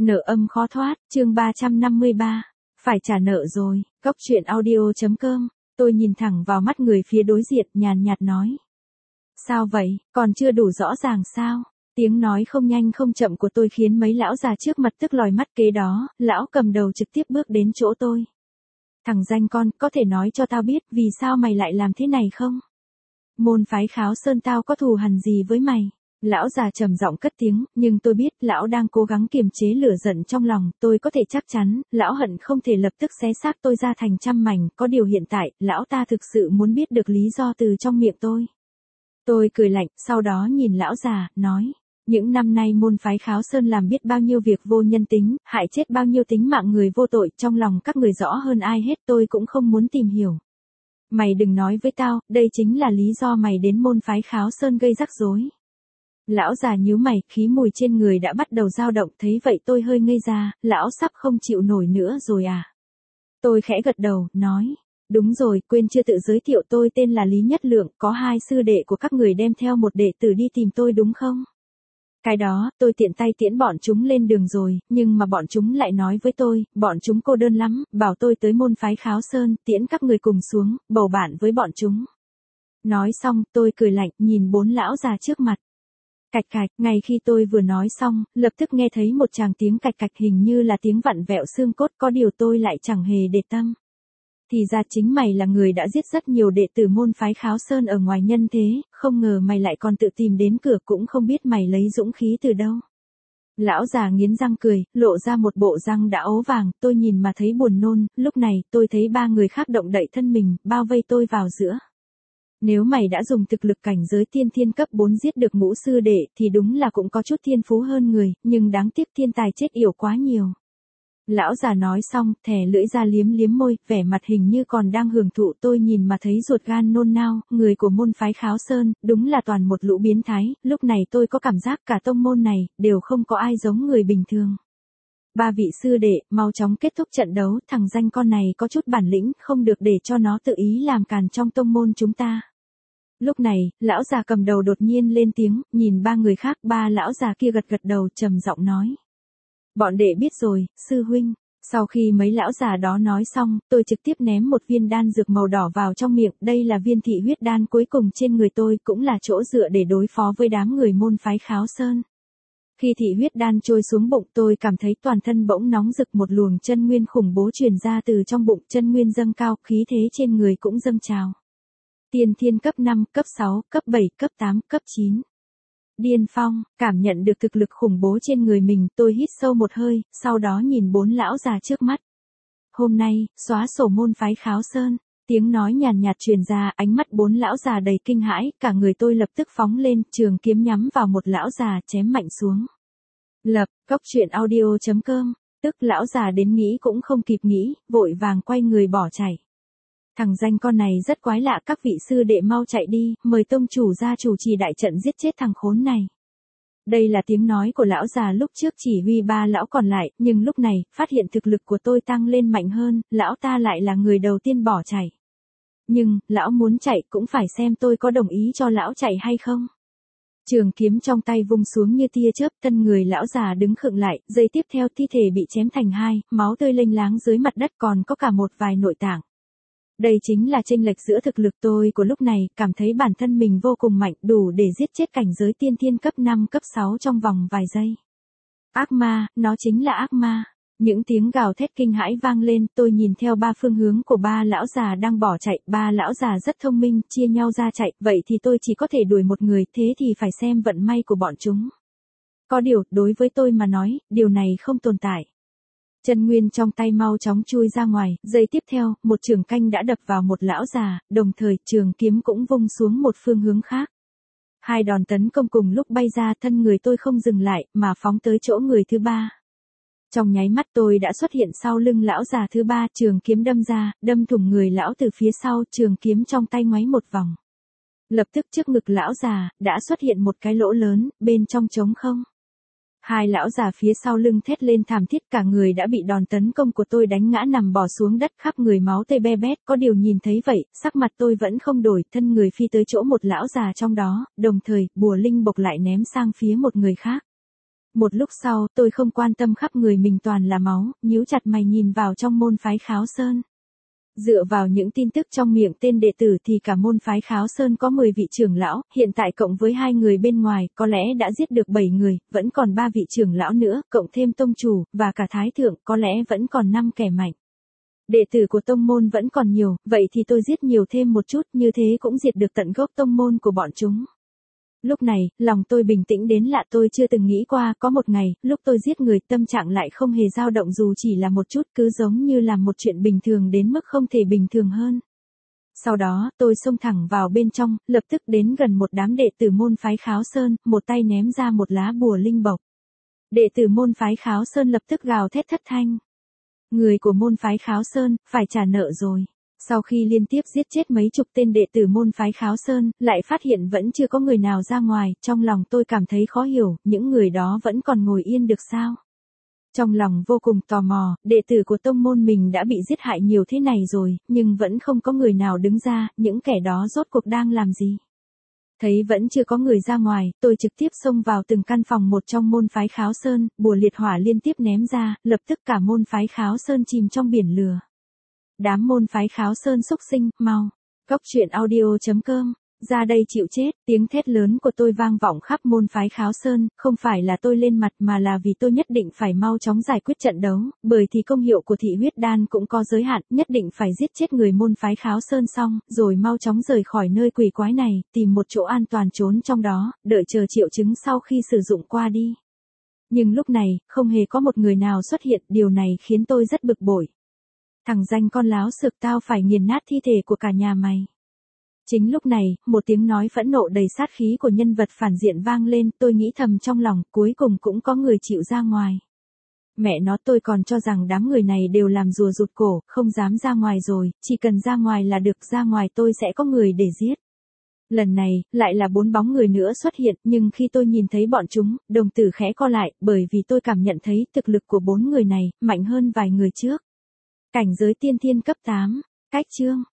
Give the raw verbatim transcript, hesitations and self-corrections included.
Nợ âm khó thoát, chương ba trăm năm mươi ba. Phải trả nợ rồi, Cốc truyện audio.com. Tôi nhìn thẳng vào mắt người phía đối diện, nhàn nhạt nói. Sao vậy, còn chưa đủ rõ ràng sao? Tiếng nói không nhanh không chậm của tôi khiến mấy lão già trước mặt tức lòi mắt, kế đó, lão cầm đầu trực tiếp bước đến chỗ tôi. Thằng danh con, có thể nói cho tao biết vì sao mày lại làm thế này không? Môn phái Kháo Sơn tao có thù hằn gì với mày? Lão già trầm giọng cất tiếng, nhưng tôi biết lão đang cố gắng kiềm chế lửa giận trong lòng, tôi có thể chắc chắn, lão hận không thể lập tức xé xác tôi ra thành trăm mảnh, có điều hiện tại, lão ta thực sự muốn biết được lý do từ trong miệng tôi. Tôi cười lạnh, sau đó nhìn lão già, nói, những năm nay môn phái Kháo Sơn làm biết bao nhiêu việc vô nhân tính, hại chết bao nhiêu tính mạng người vô tội, trong lòng các người rõ hơn ai hết, tôi cũng không muốn tìm hiểu. Mày đừng nói với tao, đây chính là lý do mày đến môn phái Kháo Sơn gây rắc rối. Lão già nhíu mày, khí mùi trên người đã bắt đầu dao động, thấy vậy tôi hơi ngây ra, lão sắp không chịu nổi nữa rồi à? Tôi khẽ gật đầu, nói, đúng rồi, quên chưa tự giới thiệu, tôi tên là Lý Nhất Lượng, có hai sư đệ của các người đem theo một đệ tử đi tìm tôi đúng không? Cái đó, tôi tiện tay tiễn bọn chúng lên đường rồi, nhưng mà bọn chúng lại nói với tôi, bọn chúng cô đơn lắm, bảo tôi tới môn phái Kháo Sơn, tiễn các người cùng xuống, bầu bạn với bọn chúng. Nói xong, tôi cười lạnh, nhìn bốn lão già trước mặt. Cạch cạch, ngay khi tôi vừa nói xong, lập tức nghe thấy một tràng tiếng cạch cạch, hình như là tiếng vặn vẹo xương cốt, có điều tôi lại chẳng hề để tâm. Thì ra chính mày là người đã giết rất nhiều đệ tử môn phái Kháo Sơn ở ngoài nhân thế, không ngờ mày lại còn tự tìm đến cửa, cũng không biết mày lấy dũng khí từ đâu. Lão già nghiến răng cười, lộ ra một bộ răng đã ố vàng, tôi nhìn mà thấy buồn nôn, lúc này tôi thấy ba người khác động đậy thân mình, bao vây tôi vào giữa. Nếu mày đã dùng thực lực cảnh giới tiên thiên cấp bốn giết được ngũ sư đệ thì đúng là cũng có chút thiên phú hơn người, nhưng đáng tiếc thiên tài chết yểu quá nhiều. Lão già nói xong, thè lưỡi ra liếm liếm môi, vẻ mặt hình như còn đang hưởng thụ, tôi nhìn mà thấy ruột gan nôn nao, người của môn phái Kháo Sơn, đúng là toàn một lũ biến thái, lúc này tôi có cảm giác cả tông môn này, đều không có ai giống người bình thường. Ba vị sư đệ, mau chóng kết thúc trận đấu, thằng danh con này có chút bản lĩnh, không được để cho nó tự ý làm càn trong tông môn chúng ta. Lúc này, lão già cầm đầu đột nhiên lên tiếng, nhìn ba người khác, ba lão già kia gật gật đầu, trầm giọng nói. Bọn đệ biết rồi, sư huynh. Sau khi mấy lão già đó nói xong, tôi trực tiếp ném một viên đan dược màu đỏ vào trong miệng, đây là viên thị huyết đan cuối cùng trên người tôi, cũng là chỗ dựa để đối phó với đám người môn phái Kháo Sơn. Khi thị huyết đan trôi xuống bụng, tôi cảm thấy toàn thân bỗng nóng rực, một luồng chân nguyên khủng bố truyền ra từ trong bụng, chân nguyên dâng cao, khí thế trên người cũng dâng trào. Tiên thiên cấp năm, cấp sáu, cấp bảy, cấp tám, cấp chín. Điên phong, cảm nhận được thực lực khủng bố trên người mình, tôi hít sâu một hơi, sau đó nhìn bốn lão già trước mắt. Hôm nay, xóa sổ môn phái Kháo Sơn, tiếng nói nhàn nhạt truyền ra, ánh mắt bốn lão già đầy kinh hãi, cả người tôi lập tức phóng lên, trường kiếm nhắm vào một lão già, chém mạnh xuống. Lập, Cốc truyện audio.com, tức lão già đến nghĩ cũng không kịp nghĩ, vội vàng quay người bỏ chạy. Thằng danh con này rất quái lạ, các vị sư đệ mau chạy đi, mời tông chủ ra chủ trì đại trận giết chết thằng khốn này. Đây là tiếng nói của lão già lúc trước chỉ huy ba lão còn lại, nhưng lúc này, phát hiện thực lực của tôi tăng lên mạnh hơn, lão ta lại là người đầu tiên bỏ chạy. Nhưng, lão muốn chạy cũng phải xem tôi có đồng ý cho lão chạy hay không. Trường kiếm trong tay vung xuống như tia chớp, thân người lão già đứng khựng lại, giây tiếp theo thi thể bị chém thành hai, máu tươi lênh láng dưới mặt đất, còn có cả một vài nội tạng. Đây chính là chênh lệch giữa thực lực tôi của lúc này, cảm thấy bản thân mình vô cùng mạnh, đủ để giết chết cảnh giới tiên thiên cấp năm, cấp sáu trong vòng vài giây. Ác ma, nó chính là ác ma. Những tiếng gào thét kinh hãi vang lên, tôi nhìn theo ba phương hướng của ba lão già đang bỏ chạy, ba lão già rất thông minh, chia nhau ra chạy, vậy thì tôi chỉ có thể đuổi một người, thế thì phải xem vận may của bọn chúng. Có điều, đối với tôi mà nói, điều này không tồn tại. Chân nguyên trong tay mau chóng chui ra ngoài, giây tiếp theo, một trường canh đã đập vào một lão già, đồng thời trường kiếm cũng vung xuống một phương hướng khác. Hai đòn tấn công cùng lúc bay ra, thân người tôi không dừng lại, mà phóng tới chỗ người thứ ba. Trong nháy mắt tôi đã xuất hiện sau lưng lão già thứ ba, trường kiếm đâm ra, đâm thủng người lão từ phía sau, trường kiếm trong tay ngoáy một vòng. Lập tức trước ngực lão già, đã xuất hiện một cái lỗ lớn, bên trong trống không. Hai lão già phía sau lưng thét lên thảm thiết, cả người đã bị đòn tấn công của tôi đánh ngã nằm bò xuống đất, khắp người máu tê be bét, có điều nhìn thấy vậy, sắc mặt tôi vẫn không đổi, thân người phi tới chỗ một lão già trong đó, đồng thời, bùa linh bộc lại ném sang phía một người khác. Một lúc sau, tôi không quan tâm khắp người mình toàn là máu, nhíu chặt mày nhìn vào trong môn phái Kháo Sơn. Dựa vào những tin tức trong miệng tên đệ tử thì cả môn phái Kháo Sơn có mười vị trưởng lão, hiện tại cộng với hai người bên ngoài, có lẽ đã giết được bảy người, vẫn còn ba vị trưởng lão nữa, cộng thêm tông chủ, và cả thái thượng, có lẽ vẫn còn năm kẻ mạnh. Đệ tử của tông môn vẫn còn nhiều, vậy thì tôi giết nhiều thêm một chút, như thế cũng diệt được tận gốc tông môn của bọn chúng. Lúc này, lòng tôi bình tĩnh đến lạ, tôi chưa từng nghĩ qua có một ngày, lúc tôi giết người tâm trạng lại không hề dao động dù chỉ là một chút, cứ giống như làm một chuyện bình thường đến mức không thể bình thường hơn. Sau đó, tôi xông thẳng vào bên trong, lập tức đến gần một đám đệ tử môn phái Kháo Sơn, một tay ném ra một lá bùa linh bộc. Đệ tử môn phái Kháo Sơn lập tức gào thét thất thanh. Người của môn phái Kháo Sơn, phải trả nợ rồi. Sau khi liên tiếp giết chết mấy chục tên đệ tử môn phái Kháo Sơn, lại phát hiện vẫn chưa có người nào ra ngoài, trong lòng tôi cảm thấy khó hiểu, những người đó vẫn còn ngồi yên được sao? Trong lòng vô cùng tò mò, đệ tử của tông môn mình đã bị giết hại nhiều thế này rồi, nhưng vẫn không có người nào đứng ra, những kẻ đó rốt cuộc đang làm gì? Thấy vẫn chưa có người ra ngoài, tôi trực tiếp xông vào từng căn phòng một trong môn phái Kháo Sơn, bùa liệt hỏa liên tiếp ném ra, lập tức cả môn phái Kháo Sơn chìm trong biển lửa. Đám môn phái Kháo Sơn xúc sinh, mau. Cốc truyện audio chấm com, ra đây chịu chết, tiếng thét lớn của tôi vang vọng khắp môn phái Kháo Sơn, không phải là tôi lên mặt mà là vì tôi nhất định phải mau chóng giải quyết trận đấu, bởi thì công hiệu của thị huyết đan cũng có giới hạn, nhất định phải giết chết người môn phái Kháo Sơn xong, rồi mau chóng rời khỏi nơi quỷ quái này, tìm một chỗ an toàn trốn trong đó, đợi chờ triệu chứng sau khi sử dụng qua đi. Nhưng lúc này, không hề có một người nào xuất hiện, điều này khiến tôi rất bực bội. Thằng danh con láo xược, tao phải nghiền nát thi thể của cả nhà mày. Chính lúc này, một tiếng nói phẫn nộ đầy sát khí của nhân vật phản diện vang lên, tôi nghĩ thầm trong lòng, cuối cùng cũng có người chịu ra ngoài. Mẹ nó, tôi còn cho rằng đám người này đều làm rùa rụt cổ, không dám ra ngoài rồi, chỉ cần ra ngoài là được, ra ngoài tôi sẽ có người để giết. Lần này, lại là bốn bóng người nữa xuất hiện, nhưng khi tôi nhìn thấy bọn chúng, đồng tử khẽ co lại, bởi vì tôi cảm nhận thấy thực lực của bốn người này, mạnh hơn vài người trước. Cảnh giới tiên thiên cấp tám, cách chương.